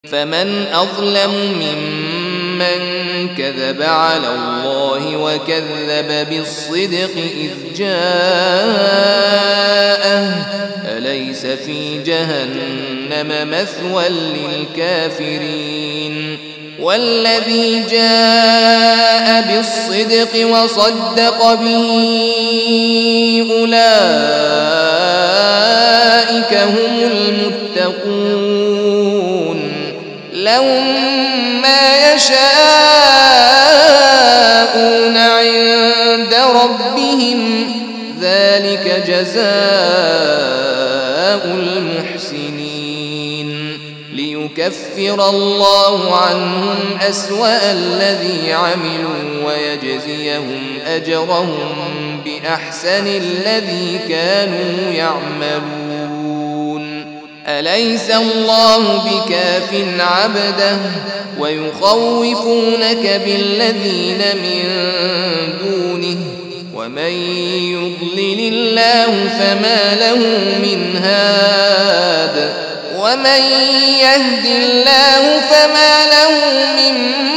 فمن أظلم ممن كذب على الله وكذب بالصدق إذ جاءه أليس في جهنم مثوى للكافرين والذي جاء بالصدق وصدق به أولئك هم المتقون لهم ما يشاءون عند ربهم ذلك جزاء المحسنين ليكفر الله عنهم أسوأ الذي عملوا ويجزيهم أجرهم بأحسن الذي كانوا يعملون أليس الله بكاف عبده ويخوفونك بالذين من دونه ومن يضلل الله فما له من هاد ومن يهد الله فما له من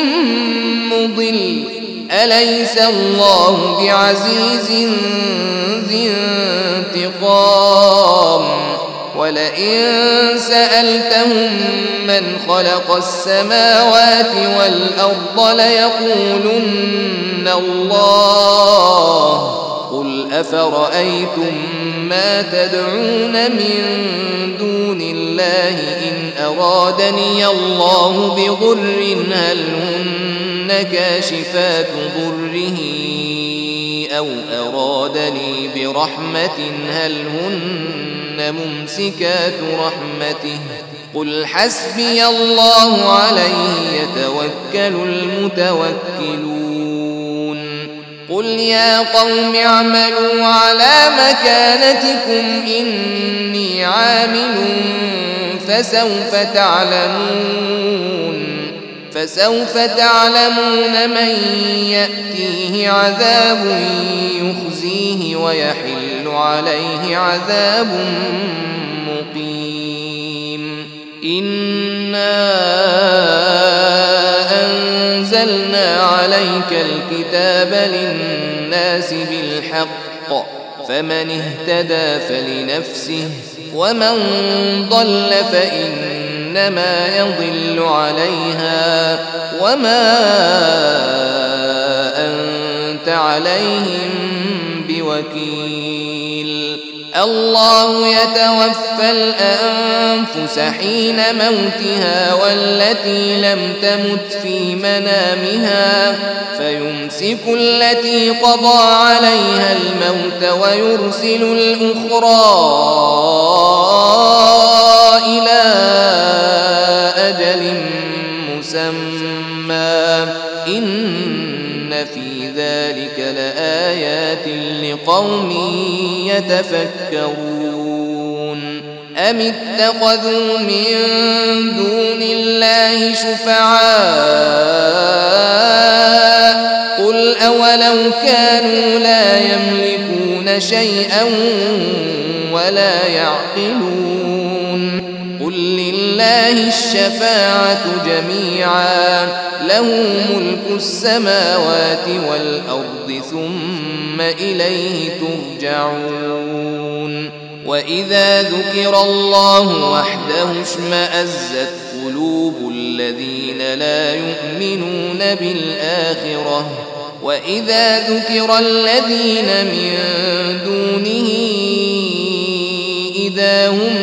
مضل أليس الله بعزيز ذي انتقام ولئن سألتهم من خلق السماوات والأرض ليقولن الله قل أفرأيتم ما تدعون من دون الله إن أرادني الله بضر هل هن كاشفات ضره أو أرادني برحمة هل هن ممسكات رحمته قل حسبي الله عليه يتوكل المتوكلون قل يا قوم اعملوا على مكانتكم إني عامل فسوف تعلمون من يأتيه عذاب يخزيه ويحل عليه عذاب مقيم إنا أنزلنا عليك الكتاب للناس بالحق فمن اهتدى فلنفسه ومن ضل فإنما يضل عليها وما أنت عليهم بوكيل الله يتوفى الأنفس حين موتها والتي لم تمت في منامها فيمسك التي قضى عليها الموت ويرسل الأخرى إلى أجل مسمى إن في ذلك لآيات لقوم يتفكرون أم اتخذوا من دون الله شفعاء قل أولو كانوا لا يملكون شيئا ولا يعقلون قل لله الشفاعة جميعا له ملك السماوات والأرض ثم إليه ترجعون وإذا ذكر الله وحده اشمأزت قلوب الذين لا يؤمنون بالآخرة وإذا ذكر الذين من دونه إذا هم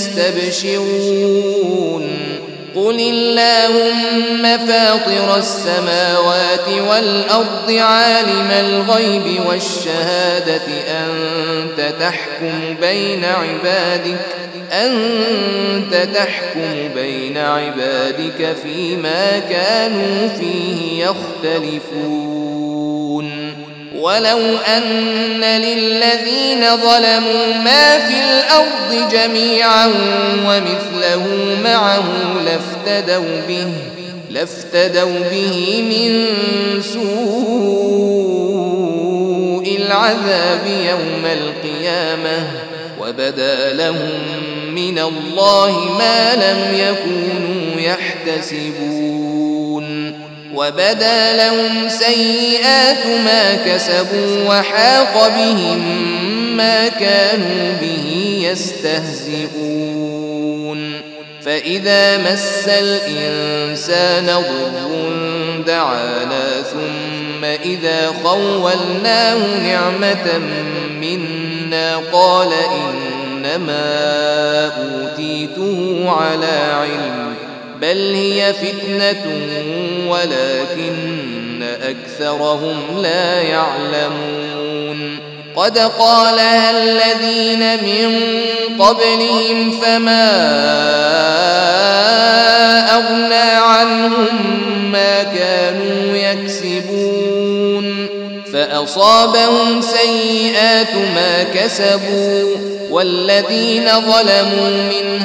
يستبشرون قل اللهم فاطر السماوات والأرض عالم الغيب والشهادة أنت تحكم بين عبادك فيما كانوا فيه يختلفون ولو أن للذين ظلموا ما في الأرض جميعا ومثله معه لافتدوا به من سوء العذاب يوم القيامة وبدا لهم من الله ما لم يكونوا يحتسبون يحتسبون وبدا لهم سيئات ما كسبوا وحاق بهم ما كانوا به يستهزئون فإذا مس الإنسان ضر دعانا ثم إذا خولناه نعمة منا قال إنما أوتيته على علم بل هي فتنة ولكن أكثرهم لا يعلمون قد قالها الذين من قبلهم فما أغنى عنهم ما كانوا يكسبون فأصابهم سيئات ما كسبوا والذين ظلموا من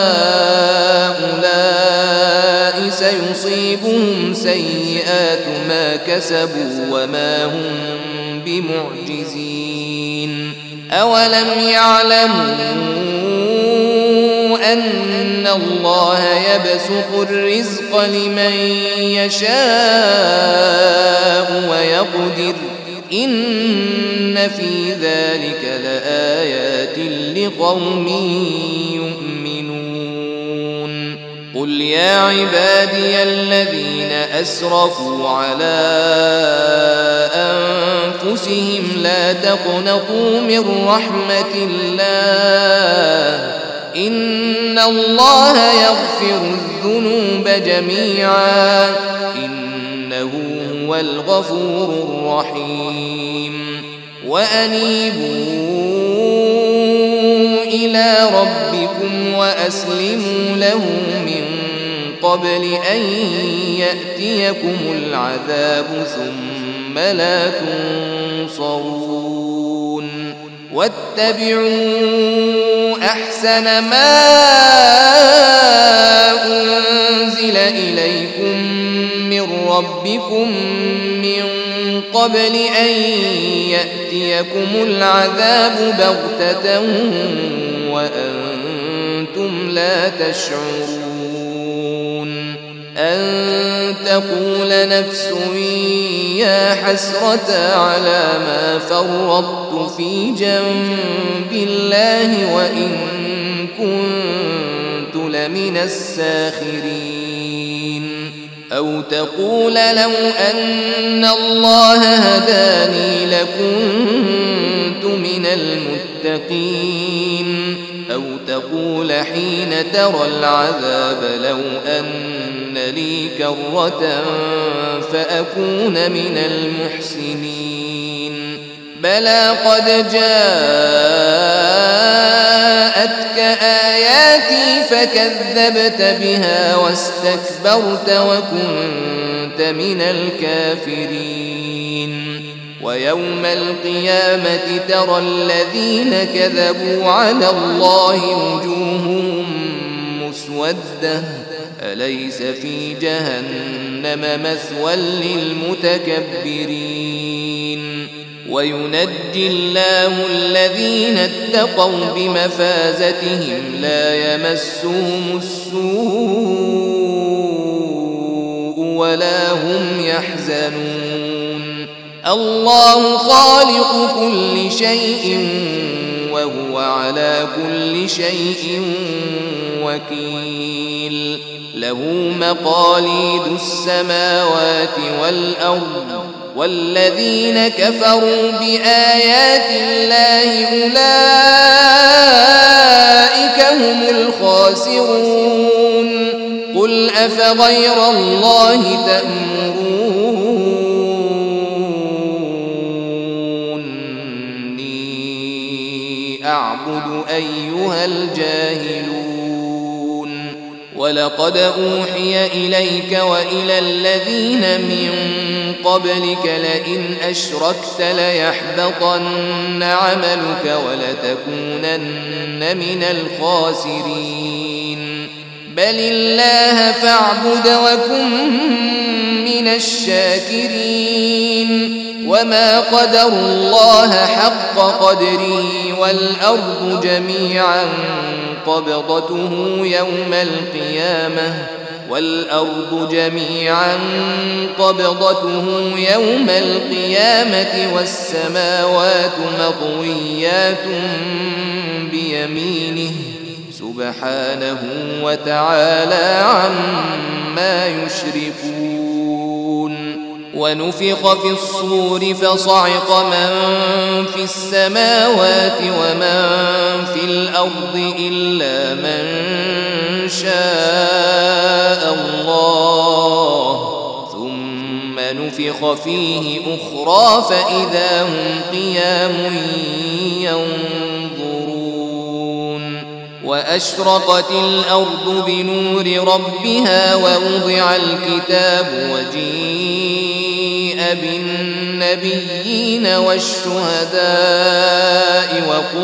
هؤلاء سيصيبهم سيئات ما كسبوا وما هم بمعجزين أولم يعلموا أن الله يبسط الرزق لمن يشاء ويقدر إن في ذلك لآيات لقوم يؤمنون قل يا عبادي الذين أسرفوا على أنفسهم لا تقنطوا من رحمة الله إن الله يغفر الذنوب جميعا إنه هو الغفور الرحيم وأنيبوا إلى ربكم وأسلموا له من قبل أن يأتيكم العذاب ثم لا تنصرون واتبعوا أحسن ما أنزل إليكم من ربكم من قبل أن يأتيكم العذاب بغتة وأنتم لا تشعرون أن تقول نفس يا حسرة على ما فرطت في جنب الله وإن كنت لمن الساخرين أو تقول لو أن الله هداني لكنت من المتقين أو تقول حين ترى العذاب لو أن لي كرة فأكون من المحسنين بلى قد جاءتك آياتي فكذبت بها واستكبرت وكنت من الكافرين ويوم القيامة ترى الذين كذبوا على الله وجوههم مسودة أليس في جهنم مثوى للمتكبرين وينجي الله الذين اتقوا بمفازتهم لا يمسهم السوء ولا هم يحزنون الله خالق كل شيء وهو على كل شيء وكيل له مقاليد السماوات والأرض والذين كفروا بآيات الله أولئك هم الخاسرون قل أفغير الله تأمروني أعبد أيها الجاهلون ولقد أوحي إليك وإلى الذين من قبلك لئن أشركت ليحبطن عملك ولتكونن من الخاسرين بل الله فاعبد وكن من الشاكرين وما قدر الله حق قدره والأرض جميعا قبضته يوم القيامة والأرض جميعا قبضته يوم القيامة والسماوات مطويات بيمينه سبحانه وتعالى عما يشركون ونفخ في الصور فصعق من في السماوات ومن في الأرض إلا من شاء الله ثم نفخ فيه أخرى فإذا هم قيام ينظرون وأشرقت الأرض بنور ربها ووضع الكتاب وجيء بالنبيين والشهداء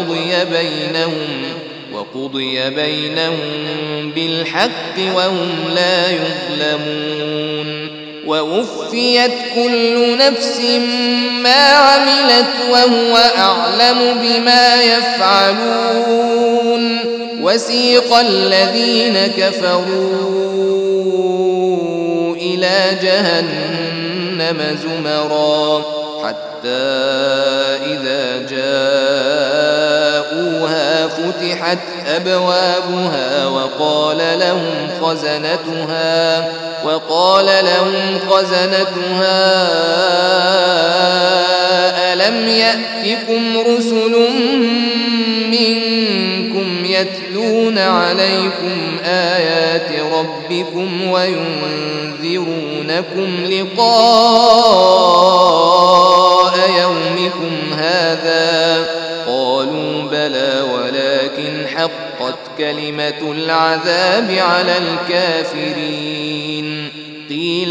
وقضي بينهم بالحق وهم لا يظلمون ووفيت كل نفس ما عملت وهو أعلم بما يفعلون وسيق الذين كفروا إلى جهنم زمرا حتى إذا جاءوها فتحت أبوابها وقال لهم خزنتها ألم يأتكم رسل منكم يتلون عليكم آيات ربكم وينذرونكم لقاء يومكم هذا قالوا بلى ولكن حقت كلمة العذاب على الكافرين قيل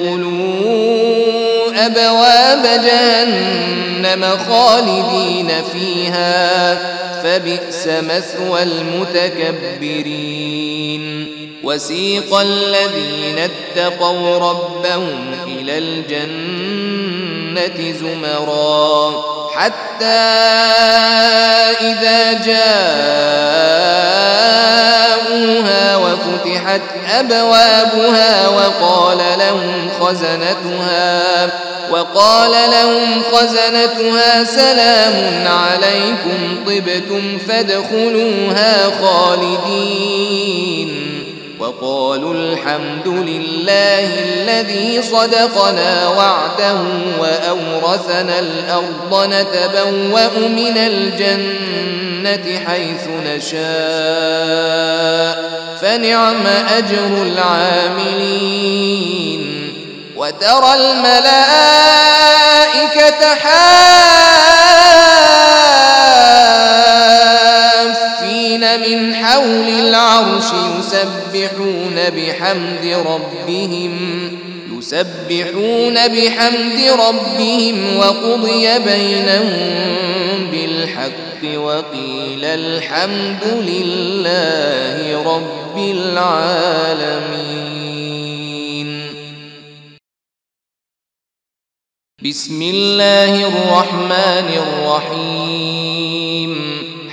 ادخلوا أبواب جهنم خالدين فيها فبئس مثوى المتكبرين وسيق الذين اتقوا ربهم إلى الجنة زمرا حتى إذا جاءوها وفتحت أبوابها وقال لهم خزنتها سلام عليكم طبتم فادخلوها خالدين وقالوا الحمد لله الذي صدقنا وعده وأورثنا الأرض نتبوأ من الجنة حيث نشاء فنعم أجر العاملين وترى الملائكة حافين من حول العرش يسبحون بحمد ربهم وقضي بينهم بالحق وقيل الحمد لله رب العالمين. بسم الله الرحمن الرحيم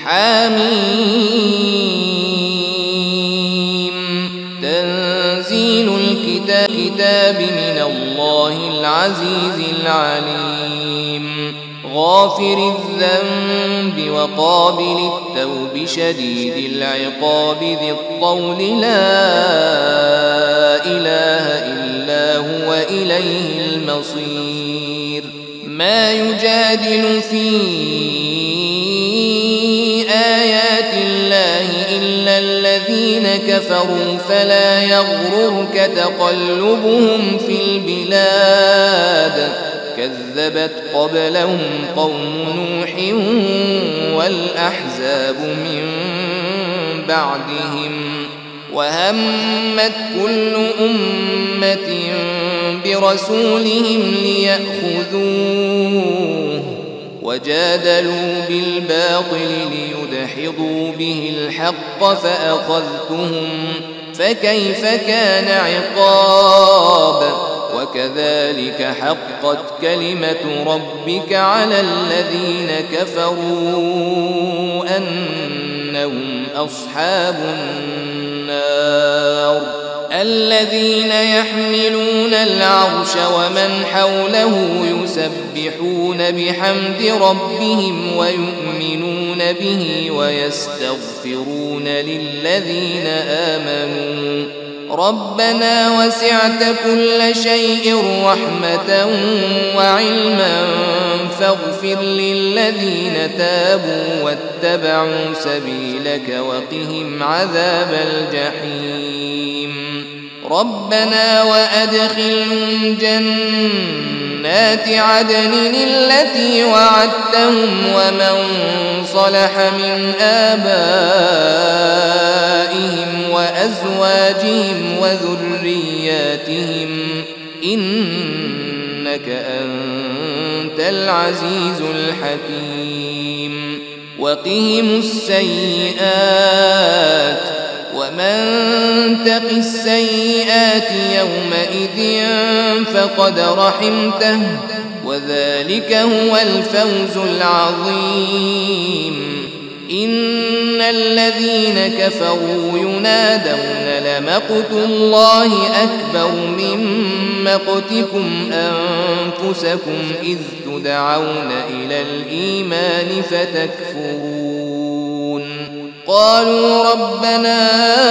حميم تنزيل الكتاب من الله العزيز العليم غافر الذنب وقابل التوب شديد العقاب ذي الطول لا إله إلا هو إليه المصير ما يجادل في آيات الله إلا الذين كفروا فلا يغررك تقلبهم في البلاد كذبت قبلهم قوم نوح والأحزاب من بعدهم وهمت كل أمة برسولهم ليأخذوه وجادلوا بالباطل ليدحضوا به الحق فأخذتهم فكيف كان عقاب وكذلك حقت كلمة ربك على الذين كفروا أنهم أصحاب النار الذين يحملون العرش ومن حوله يسبحون بحمد ربهم ويؤمنون به ويستغفرون للذين آمنوا ربنا وسعت كل شيء رحمة وعلما فاغفر للذين تابوا واتبعوا سبيلك وقهم عذاب الجحيم ربنا وأدخلهم جنات عدن التي وعدتهم ومن صلح من آبائهم وأزواجهم وذرياتهم إنك أنت العزيز الحكيم وقهم السيئات ومن تق السيئات يومئذ فقد رحمته وذلك هو الفوز العظيم إن الذين كفروا ينادون لمقت الله أكبر من مقتكم أنفسكم إذ تدعون إلى الإيمان فتكفرون قالوا ربنا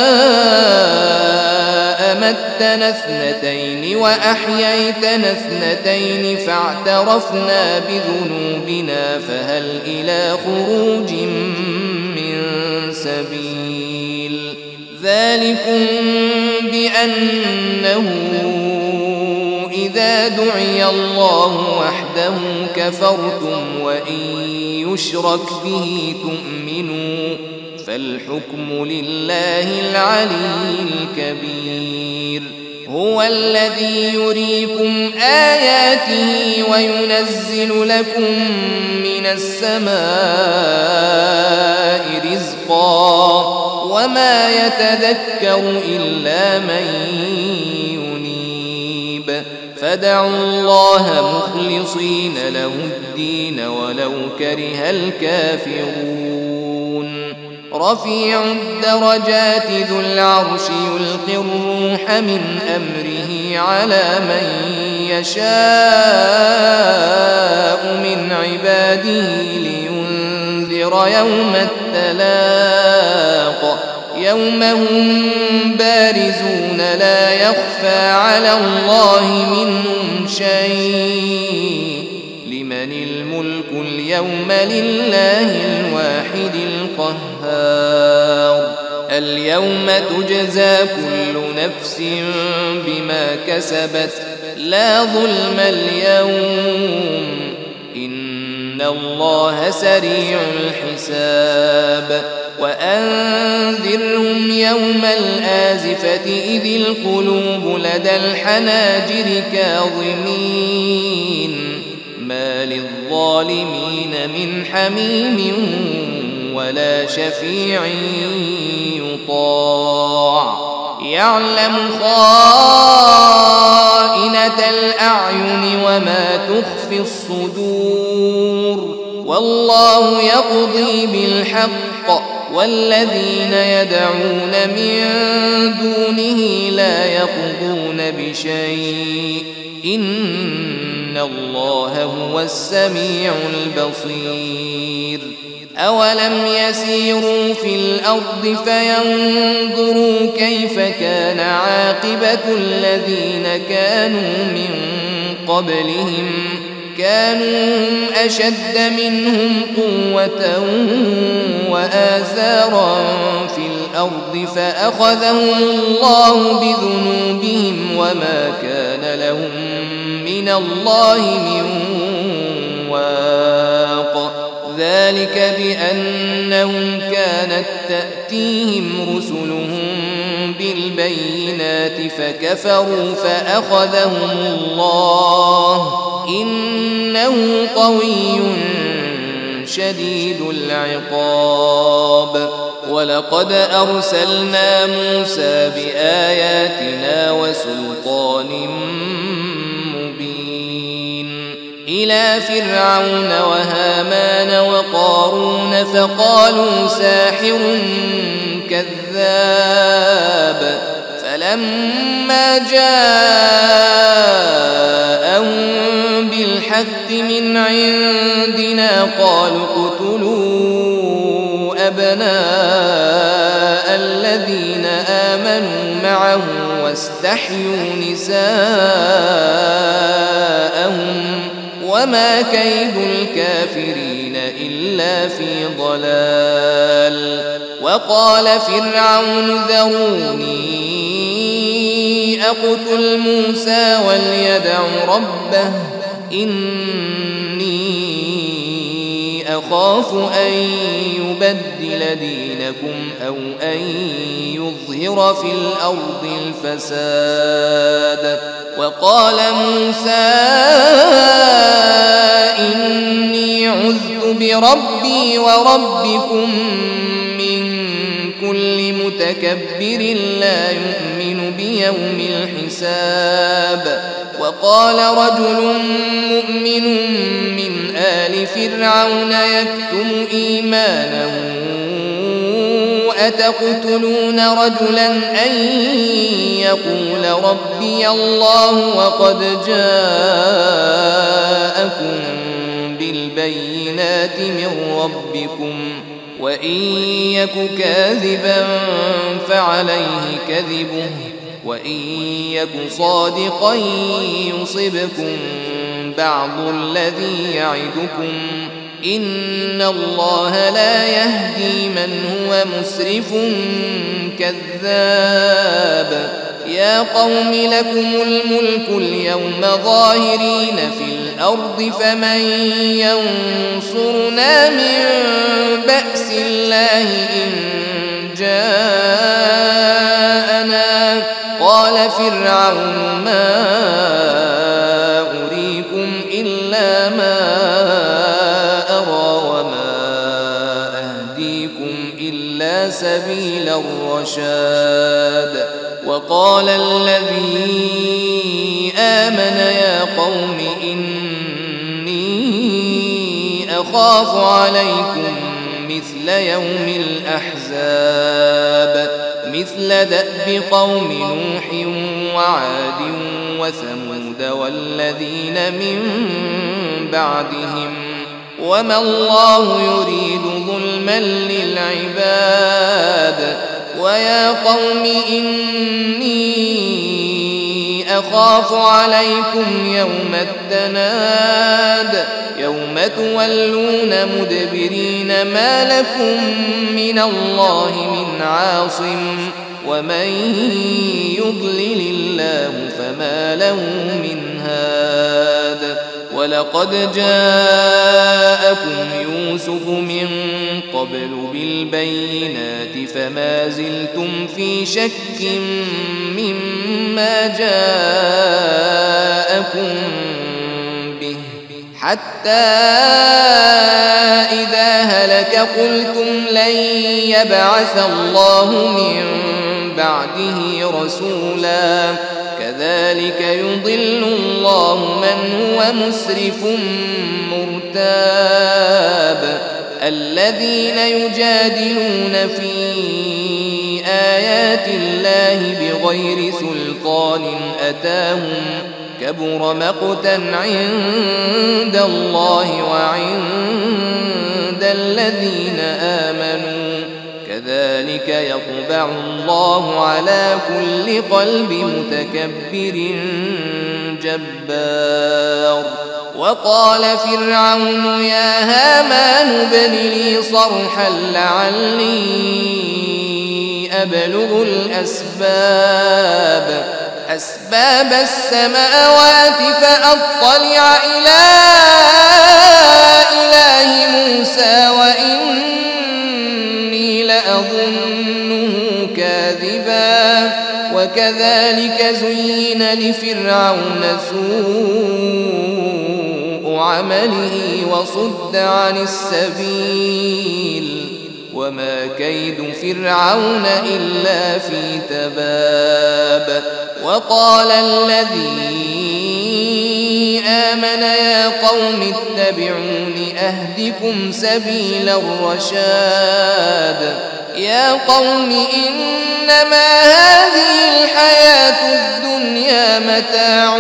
أمتنا اثنتين وأحييتنا اثنتين فاعترفنا بذنوبنا فهل إلى خروج من سبيل ذلكم بأنه إذا دعي الله وحده كفرتم وإن يشرك به تؤمنوا فالحكم لله العلي الكبير هو الذي يريكم آياته وينزل لكم من السماء رزقا وما يتذكر إلا من ينيب فدعوا الله مخلصين له الدين ولو كره الكافرون رفيع الدرجات ذو العرش يلقي الروح من أمره على من يشاء من عباده لينذر يوم التلاق يوم هم بارزون لا يخفى على الله منهم شيء لمن الملك اليوم لله الواحد القهار اليوم تجزى كل نفس بما كسبت لا ظلم اليوم إن الله سريع الحساب وأنذرهم يوم الآزفة إذ القلوب لدى الحناجر كاظمين ما للظالمين من حميم ولا شفيع يطاع يعلم خائنة الأعين وما تخفي الصدور والله يقضي بالحق والذين يدعون من دونه لا يقضون بشيء إن الله هو السميع البصير أولم يسيروا في الأرض فينظروا كيف كان عاقبة الذين كانوا من قبلهم كانوا هم أشد منهم قوة وآثارا في الأرض فأخذهم الله بذنوبهم وما كان لهم من الله من واق ذلك بأنهم كانت تأتيهم رسلهم بالبينات فكفروا فأخذهم الله إنه قوي شديد العقاب ولقد أرسلنا موسى بآياتنا وسلطان مبين إلى فرعون وهامان وقارون فقالوا ساحر كذاب فلما جاءهم بالحق من عندنا قالوا اقتلوا أبناء الذين آمنوا معه واستحيوا نساءهم وما كيد الكافرين إلا في ضلال. وقال فرعون ذروني أقتل موسى وليدع ربه إني أخاف أن يبدل دينكم أو أن يظهر في الأرض الفساد. وقال موسى إني عذت بربي وربكم من كل متكبر لا يؤمن بيوم الحساب. وقال رجل مؤمن من آل فرعون يكتم إيمانه أتقتلون رجلا أن يقول ربي الله وقد جاءكم بالبينات من ربكم وإن يك كاذبا فعليه كذبه وإن يك صادقا يصبكم بعض الذي يعدكم إن الله لا يهدي من هو مسرف كذاب. يا قوم لكم الملك اليوم ظاهرين في الأرض فمن ينصرنا من بأس الله إن جاءنا. قال فرعون ما أريكم إلا ما أرى وما أهديكم إلا سبيل الرشاد. وقال الذي آمن يا قوم إني أخاف عليكم مثل يوم الأحزاب مثل دأب قوم نوح وعاد وثمود والذين من بعدهم وما الله يريد ظلما للعباد. ويا قوم إني أخاف عليكم يوم التناد يوم تولون مدبرين ما لكم من الله من عاصم ومن يضلل الله فما له من هاد. ولقد جاءكم يوسف من قبل بالبينات فما زلتم في شك مما جاءكم به حتى إذا هلك قلتم لن يبعث الله من بعده رسولا كذلك يضل الله من هو مسرف مرتاب. الذين يجادلون في آيات الله بغير سلطان أتاهم كبر مقتا عند الله وعند الذين آمنوا كذلك يطبع الله على كل قلب متكبر جبار. وقال فرعون يا هامان ابن لي صرحا لعلي أبلغ أسباب السماوات فأطلع إلى إله موسى وإني لأظنه كاذبا. وكذلك زين لفرعون سوء عمله وصد عن السبيل وما كيد فرعون إلا في تباب. وقال الذي آمن يا قوم اتبعون أهدكم سبيل الرشاد. يا قوم إنما هذه الحياة الدنيا متاع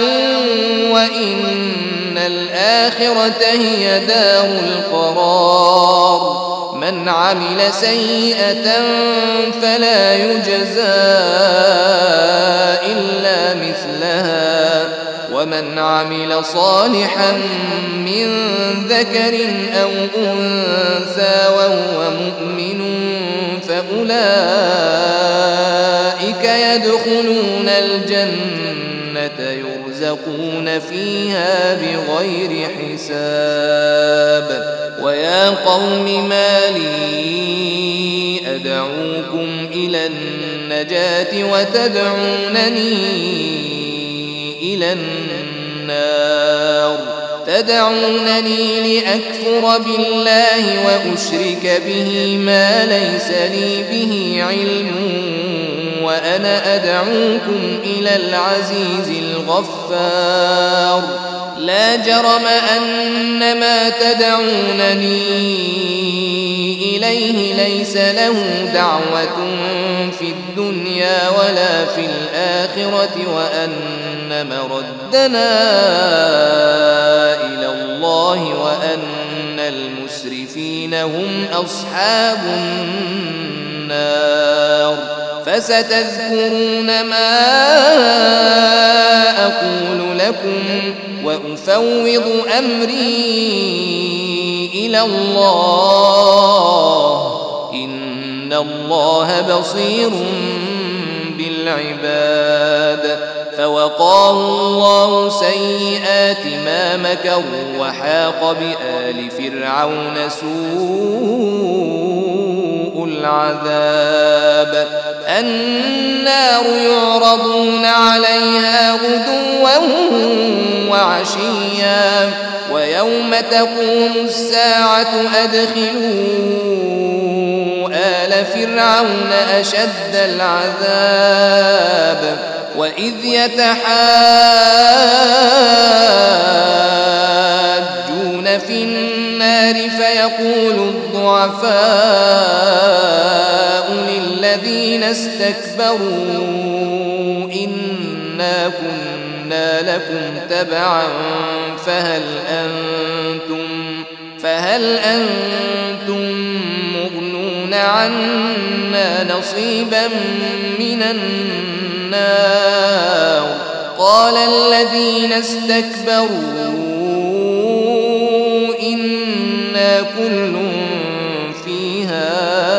وإن الآخرة هي دار القرار من عمل سيئة فلا يجزى إلا مثلها ومن عمل صالحا من ذكر أو أنثى وهو مؤمن فأولئك يدخلون الجنة يرزقون فيها بغير حساب ويا قوم ما لي أدعوكم إلى النجاة وتدعونني إلى النار تدعونني لأكفر بالله وأشرك به ما ليس لي به علم وأنا أدعوكم إلى العزيز الغفار لا جرم أن ما تدعونني إليه ليس له دعوة في الدنيا ولا في الآخرة وأن مردنا إلى الله وأن المسرفين هم أصحاب النار فستذكرون ما أقول لكم وأفوض أمري إلى الله إن الله بصير بالعباد فوقاه الله سيئات ما مكروا وحاق بآل فرعون سوء العذاب النار يعرضون عليها غدوا وعشيا ويوم تقوم الساعة أدخلوا آل فرعون أشد العذاب وإذ يتحاجون في النار فيقول الضعفاء للذين استكبروا إنا كنا لكم تبعا فهل أنتم مغنون عنا نصيبا من النار قال الذين استكبروا إنا كل فيها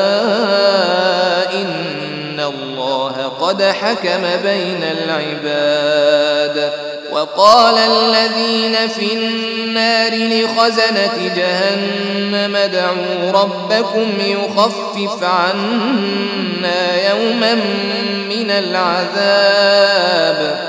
إن الله قد حكم بين العباد وقال الذين في النار لخزنة جهنم ادعوا ربكم يخفف عنا يوما من العذاب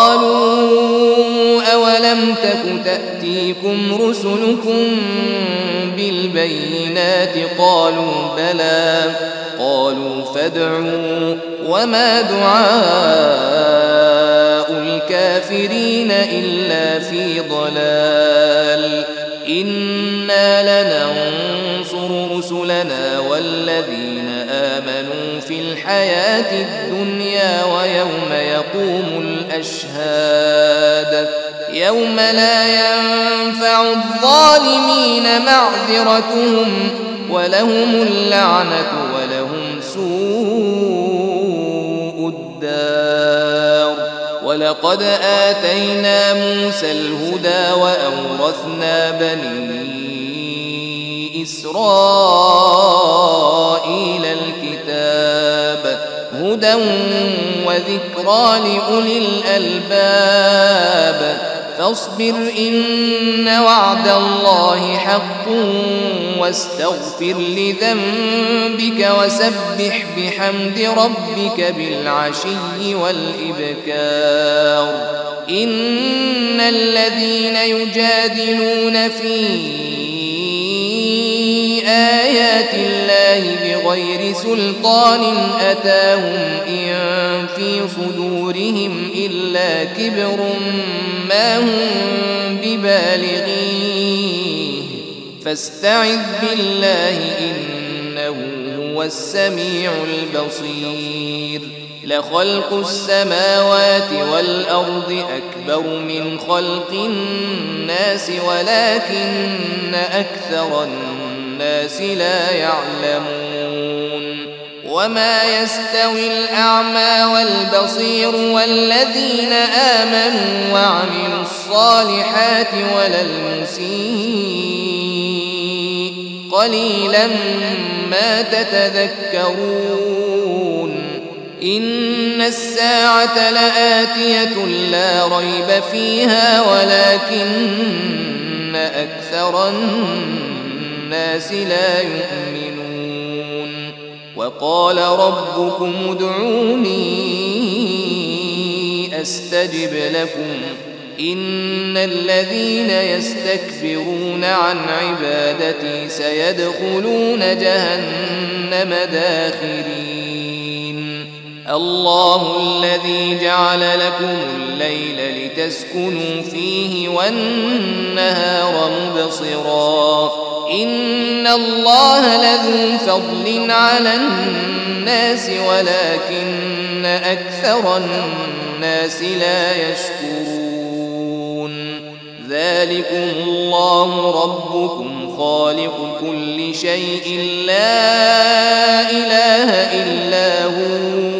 قالوا أولم تك تأتيكم رسلكم بالبينات قالوا بلى قالوا فادعوا وما دعاء الكافرين إلا في ضلال إنا لننصر رسلنا والذين آمنوا في الحياة الدنيا ويوم يقوم الأشهاد يوم لا ينفع الظالمين معذرتهم ولهم اللعنة ولهم سوء الدار ولقد آتينا موسى الهدى وأورثنا بني إسرائيل الكتاب هدى وذكرى لأولي الألباب فاصبر إن وعد الله حق واستغفر لذنبك وسبح بحمد ربك بالعشي والإبكار إن الذين يجادلون في آيات الله بغير سلطان أتاهم إن في صدورهم إلا كبر ما هم ببالغيه فاستعذ بالله إنه هو هو السميع البصير لخلق السماوات والأرض أكبر من خلق الناس ولكن أكثر الناس لا يعلمون وما يستوي الأعمى والبصير والذين آمنوا وعملوا الصالحات ولا المسيء قليلا ما تتذكرون إن الساعة لآتية لا ريب فيها ولكن أكثر الناس لا يؤمنون وقال ربكم ادعوني أستجب لكم إن الذين يستكبرون عن عبادتي سيدخلون جهنم داخرين الله الذي جعل لكم الليل لتسكنوا فيه والنهار مبصرا إن الله لذو فضل على الناس ولكن أكثر الناس لا يشكرون ذلكم الله ربكم خالق كل شيء لا إله إلا هو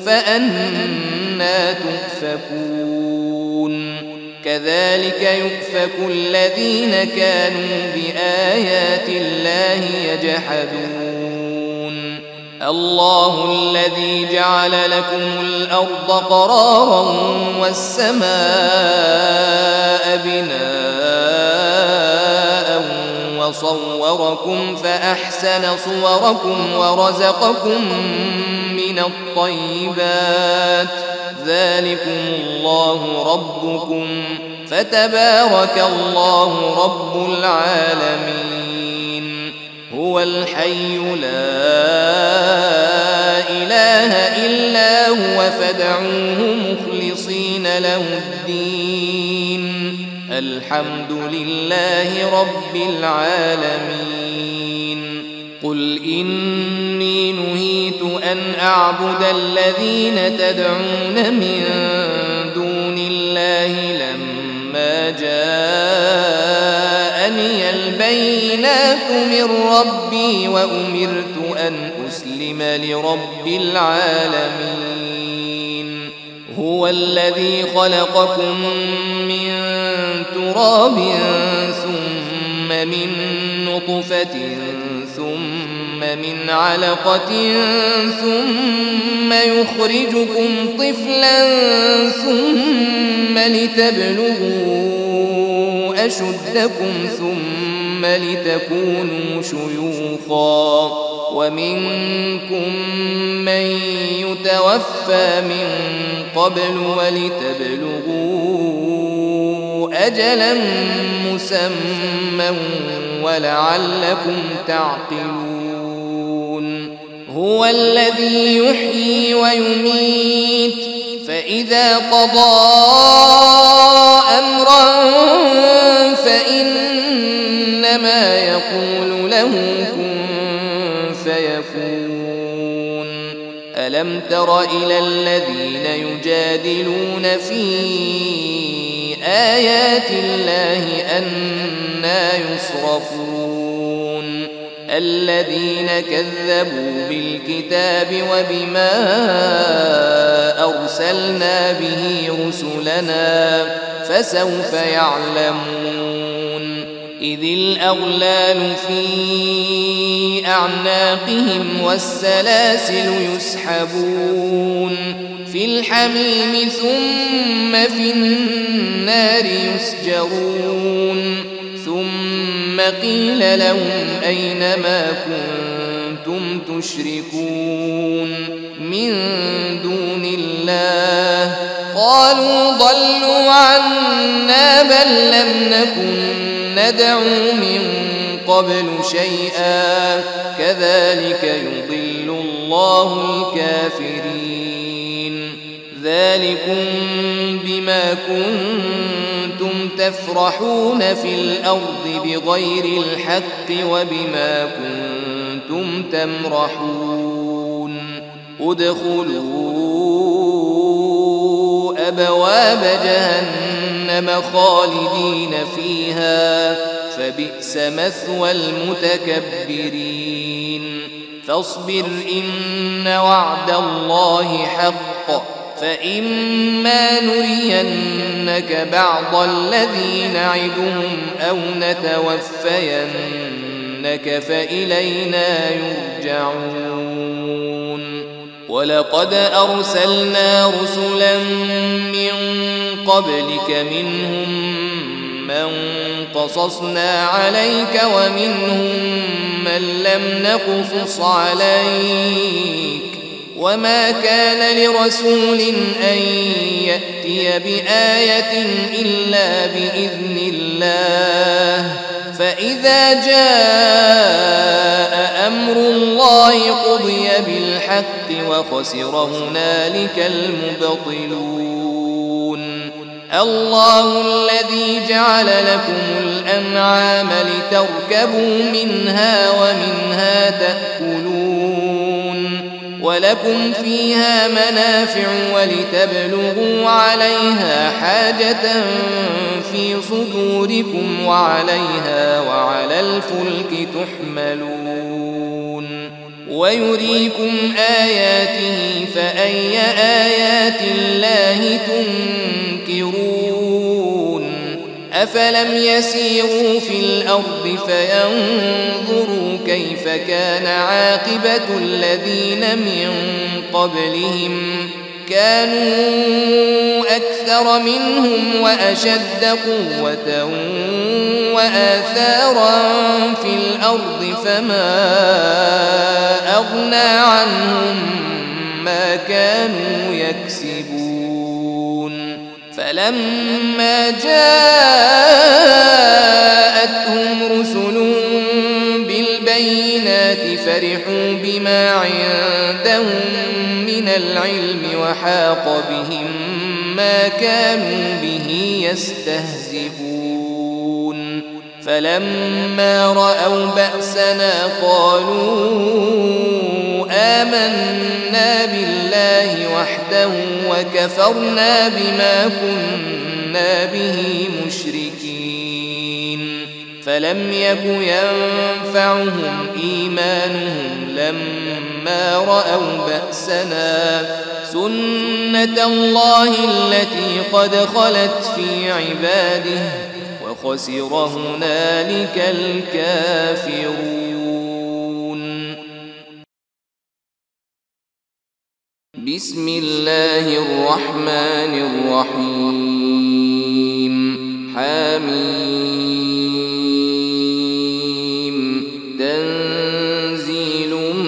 فأنى تؤفكون كذلك يؤفك الذين كانوا بآيات الله يجحدون الله الذي جعل لكم الأرض قرارا والسماء بناء وصوركم فأحسن صوركم ورزقكم من الطيبات ذلكم الله ربكم فتبارك الله رب العالمين هو الحي لا إله إلا هو فادعوه مخلصين له الدين الحمد لله رب العالمين قل إني نهيت أن أعبد الذين تدعون من دون الله لما جاءني البينات من ربي وأمرت أن أسلم لرب العالمين هو الذي خلقكم من تراب ثم من نطفة ثم من علقة ثم يخرجكم طفلا ثم لتبلغوا أشدكم ثم لتكونوا شيوخا ومنكم من يتوفى من قبل ولتبلغوا أجلا مسمى ولعلكم تعقلون هو الذي يحيي ويميت فإذا قضى أمرا فإنما يقول له كن فيكون ألم تر إلى الذين يجادلون في آيات الله أنى يصرفون الذين كذبوا بالكتاب وبما أرسلنا به رسلنا فسوف يعلمون إذ الأغلال في أعناقهم والسلاسل يسحبون في الحميم ثم في النار يسجرون ثم قيل لهم أين ما كنتم تشركون من دون الله قالوا ضلوا عنا بل لم نكن ندعو من قبل شيئا كذلك يضل الله الكافرين ذلكم بما كنتم تفرحون في الأرض بغير الحق وبما كنتم تمرحون ادخلوا أبواب جهنم خالدين فيها فبئس مثوى المتكبرين فاصبر إن وعد الله حق فإما نرينك بعض الذي نعدهم أو نتوفينك فإلينا يرجعون ولقد أرسلنا رسلا من قبلك منهم من قصصنا عليك ومنهم من لم نقصص عليك وما كان لرسول أن يأتي بآية إلا بإذن الله فإذا جاء أمر الله قضي بالحق وخسر هنالك المبطلون الله الذي جعل لكم الأنعام لتركبوا منها ومنها تأكلون ولكم فيها منافع ولتبلغوا عليها حاجة في صدوركم وعليها وعلى الفلك تحملون ويريكم آياته فأي آيات الله تنكرون أفلم يسيروا في الأرض فينظروا كيف كان عاقبة الذين من قبلهم كانوا أكثر منهم وأشد قوة وآثارا في الأرض فما أغنى عنهم ما كانوا يكسبون فلما جاءتهم رسل بالبينات فرحوا بما عندهم من العلم وحاق بهم ما كانوا به يستهزئون فلما رأوا بأسنا قالوا آمنا بالله وحده وكفرنا بما كنا به مشركين فلم يك ينفعهم إيمانهم لما رأوا بأسنا سنة الله التي قد خلت في عباده وخسر هنالك الكافرون بسم الله الرحمن الرحيم حميم تنزيل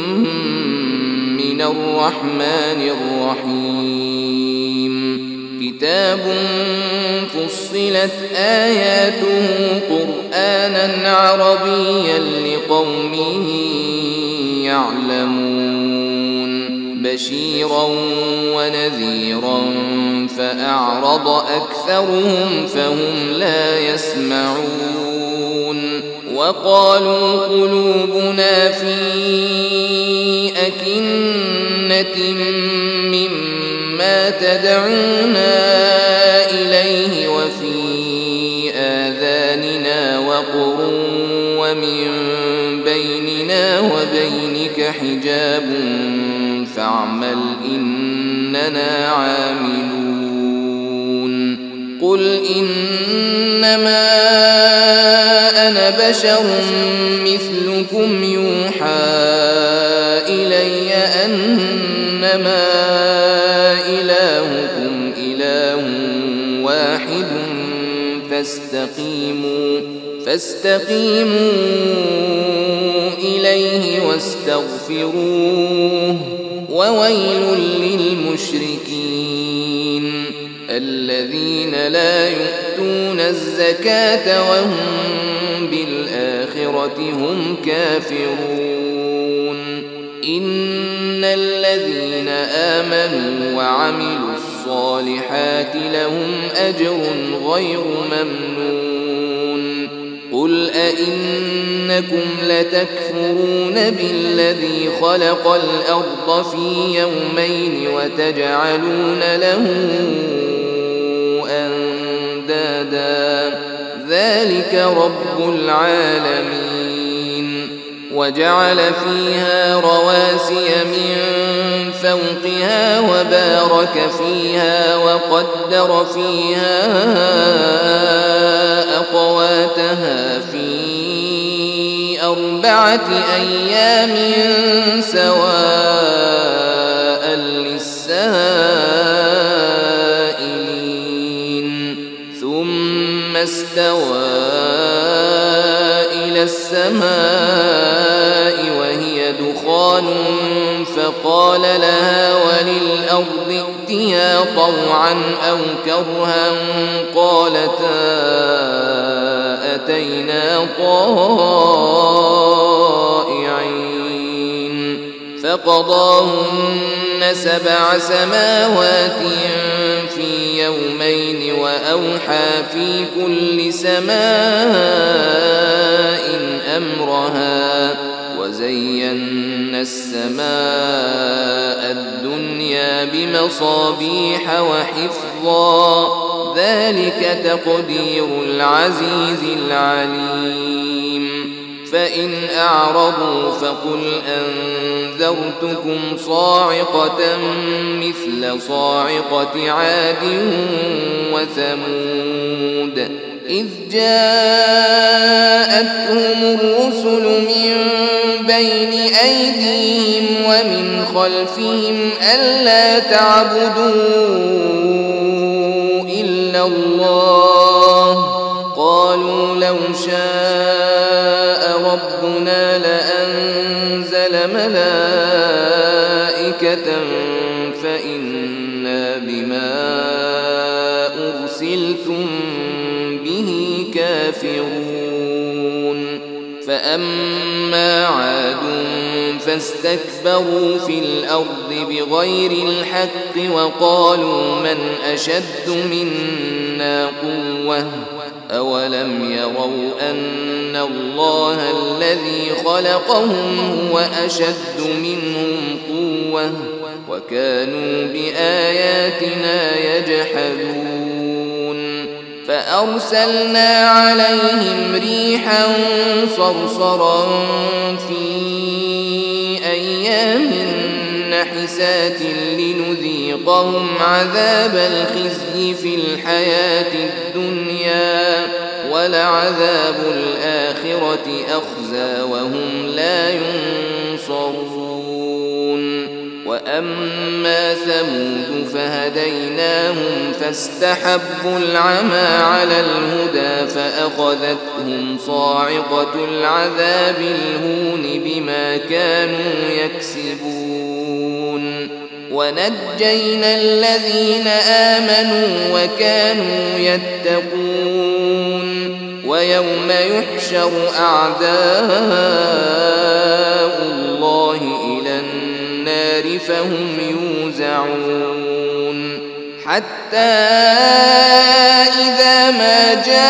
من الرحمن الرحيم كتاب فصلت آياته قرآنا عربيا لقوم يعلمون بشيرا ونذيرا فأعرض أكثرهم فهم لا يسمعون وقالوا قلوبنا في أكنة مما تدعونا إليه وفي آذاننا وقر ومن بيننا وبينك حجاب فاعمل إننا عاملون قل إنما أنا بشر مثلكم يوحى إلي أنما إلهكم إله واحد فاستقيموا إليه واستغفروه وويل للمشركين الذين لا يؤتون الزكاة وهم بالآخرة هم كافرون إن الذين آمنوا وعملوا الصالحات لهم أجر غير ممنون قل أئنكم لتكفرون بالذي خلق الأرض في يومين وتجعلون له أندادا ذلك رب العالمين وجعل فيها رواسي من فوقها وبارك فيها وقدر فيها أقواتها في 4 أيام سواء للسائلين ثم استوى إلى السماء وهي دخان فقال لها وللأرض ائتيا طوعا أو كرها قالتا أتينا طائعين فقضاهن 7 سماوات في يومين وأوحى في كل سماء أمرها وزينا السماء الدنيا بمصابيح وحفظا ذلك تقدير العزيز العليم فإن أعرضوا فقل أنذرتكم صاعقة مثل صاعقة عاد وثمود إذ جاءتهم الرسل من بين أيديهم ومن خلفهم ألا تعبدوا إلا الله قالوا لو شاء ربنا لأنزل ملائكة فإنا بما أرسلتم به كافرون فأما عاد فاستكبروا في الأرض بغير الحق وقالوا من أشد منا قوة أولم يروا أن الله الذي خلقهم هو أشد منهم قوة وكانوا بآياتنا يجحدون فأرسلنا عليهم ريحا صرصرا في أيام نحسات لنذيقهم عذاب الخزي في الحياة الدنيا ولعذاب الآخرة أخزى وهم لا ينصرون وأما ثمود فهديناهم فاستحبوا العمى على الهدى فأخذتهم صاعقة العذاب الهون بما كانوا يكسبون ونجينا الذين آمنوا وكانوا يتقون ويوم يحشر أعداء الله إلى النار فهم يوزعون حتى إذا ما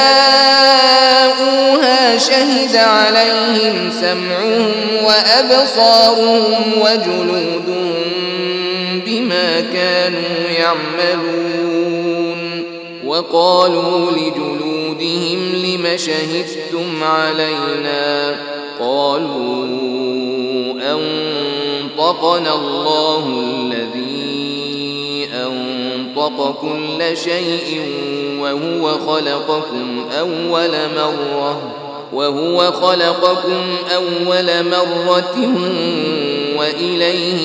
جاءوها شهد عليهم سمعهم وأبصارهم وجلودهم بما كانوا يعملون وقالوا لجلودهم لم شهدتم علينا قالوا أنطقنا الله الذي أنطق كل شيء وهو خلقكم أول مرة وإليه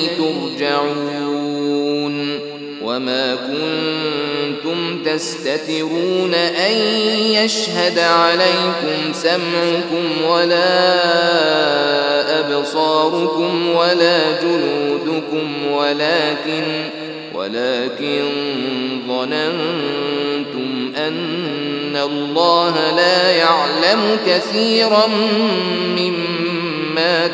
ترجعون وما كنتم تستترون أن يشهد عليكم سمعكم ولا أبصاركم ولا جلودكم ولكن ظننتم أن الله لا يعلم كثيرا مما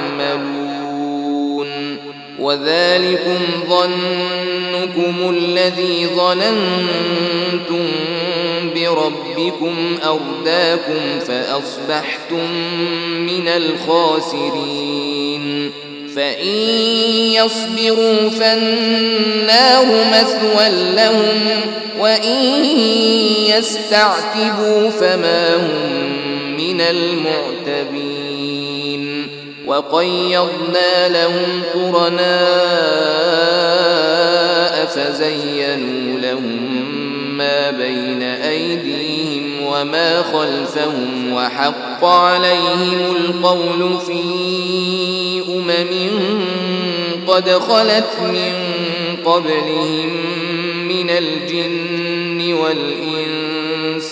تعملون وذلكم ظنكم الذي ظننتم بربكم أرداكم فأصبحتم من الخاسرين فإن يصبروا فالنار مثوى لهم وإن يستعتبوا فما هم من المعتبين وقيضنا لهم قرناء فزينوا لهم ما بين أيديهم وما خلفهم وحق عليهم القول في قد خلت من قبلهم من الجن والإنس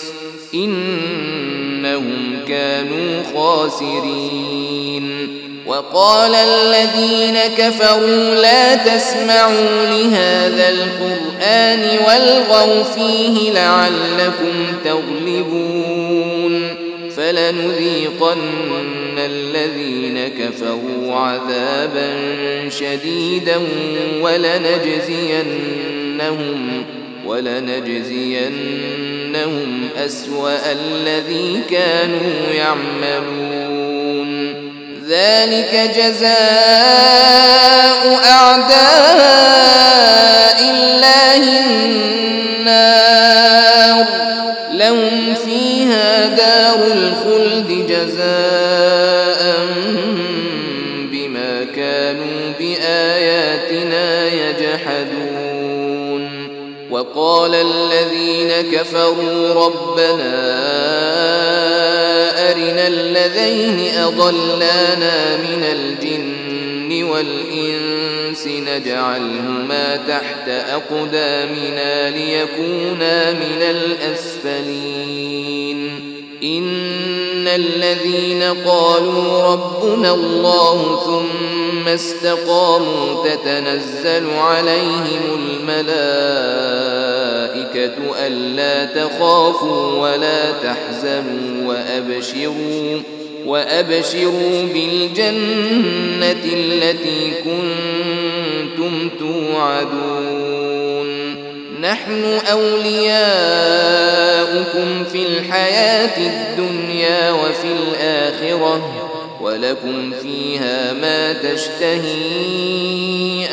إنهم كانوا خاسرين وقال الذين كفروا لا تسمعوا لهذا القرآن والغوا فيه لعلكم تغلبون فلنذيقن الذين كفروا عذابا شديدا ولنجزينهم أسوأ الذي كانوا يعملون ذلك جزاء أعداء الله النار لهم فيها دار الخلد جزاء بما كانوا بآياتنا يجحدون وقال الذين كفروا ربنا أرنا الذين أضلانا من الجن والإنس نجعلهما تحت أقدامنا ليكونا من الأسفلين إن الذين قالوا ربنا الله ثم استقاموا تتنزل عليهم الملائكة ألا تخافوا ولا تحزنوا وأبشروا بالجنة التي كنتم توعدون نحن أولياؤكم في الحياة الدنيا وفي الآخرة ولكم فيها ما تشتهي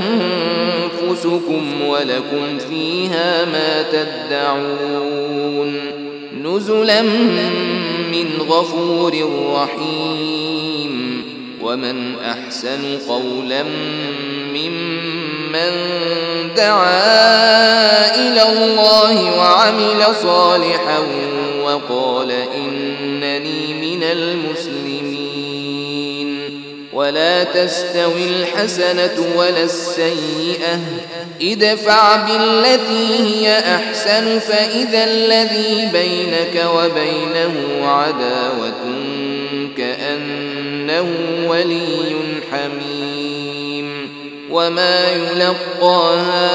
أنفسكم ولكم فيها ما تدعون نزلا من غفور رحيم ومن أحسن قولا ممن دعا إلى الله وعمل صالحا وقال إنني من المسلمين ولا تستوي الحسنة ولا السيئة ادفع بالتي هي أحسن فإذا الذي بينك وبينه عداوة كأنه ولي حميم وما يلقاها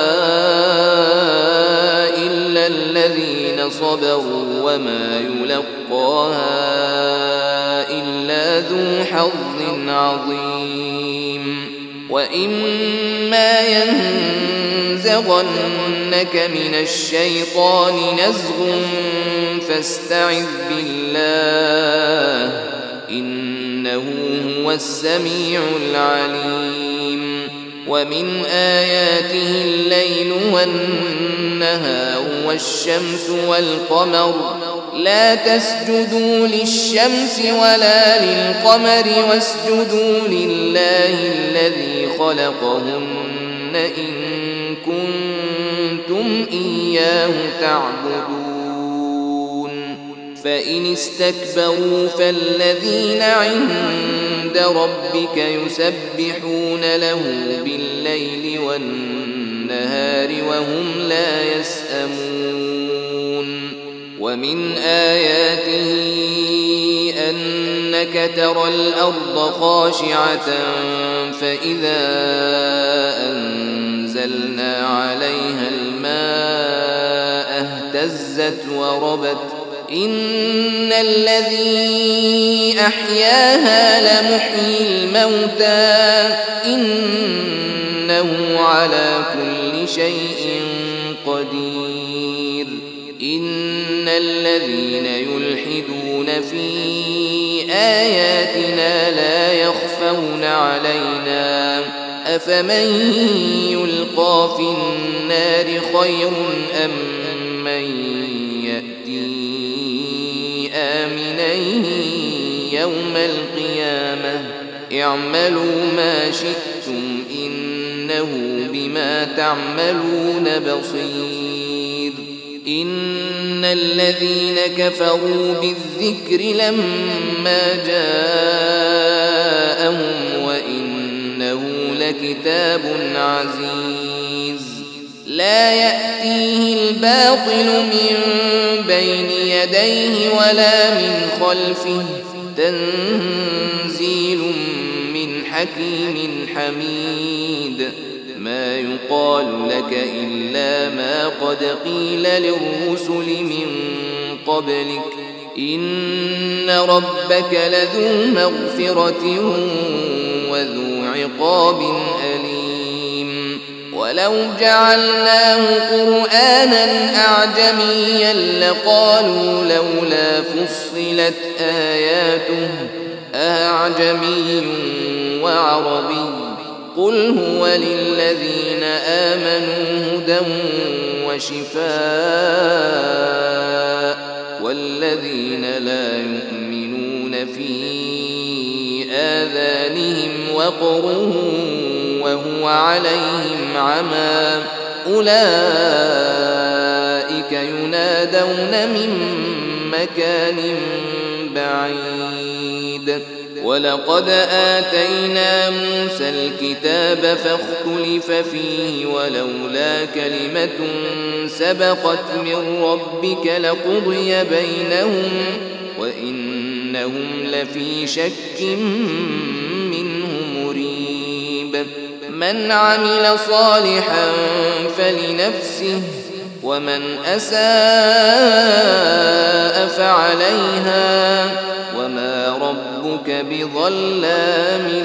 إلا الذين صبروا وما يلقاها إلا ذو حظ عظيم وإما ينزغنك من الشيطان نزغ فاستعذ بالله إنه هو السميع العليم ومن آياته الليل والنهار والشمس والقمر لا تسجدوا للشمس ولا للقمر واسجدوا لله الذي خلقهن إن كنتم إياه تعبدون فإن استكبروا فالذين عند ربك يسبحون له بالليل والنهار وهم لا يسأمون ومن آياته أنك ترى الأرض خاشعة فإذا أنزلنا عليها الماء اهتزت وربت إن الذي أحياها لمحيي الموتى إنه على كل شيء قدير إن الذين يلحدون في آياتنا لا يخفون علينا أفمن يلقى في النار خير أم من يأتي آمنا يوم القيامة اعملوا ما شئتم إنه بما تعملون بصير إن الذين كفروا بالذكر لما جاءهم وإنه لكتاب عزيز لا يأتيه الباطل من بين يديه ولا من خلفه تنزيل من حكيم حميد ما يقال لك إلا ما قد قيل للرسل من قبلك إن ربك لذو مغفرة وذو عقاب أليم ولو جعلناه قرآنا أعجميا لقالوا لولا فصلت آياته أعجمي وعربي قل هو للذين آمنوا هدى وشفاء والذين لا يؤمنون في آذانهم وقر وهو عليهم عمى أولئك ينادون من مكان بعيد ولقد آتينا موسى الكتاب فاختلف فيه ولولا كلمة سبقت من ربك لقضي بينهم وإنهم لفي شك منه مريب من عمل صالحا فلنفسه ومن أساء فعليها وما ربك بظلام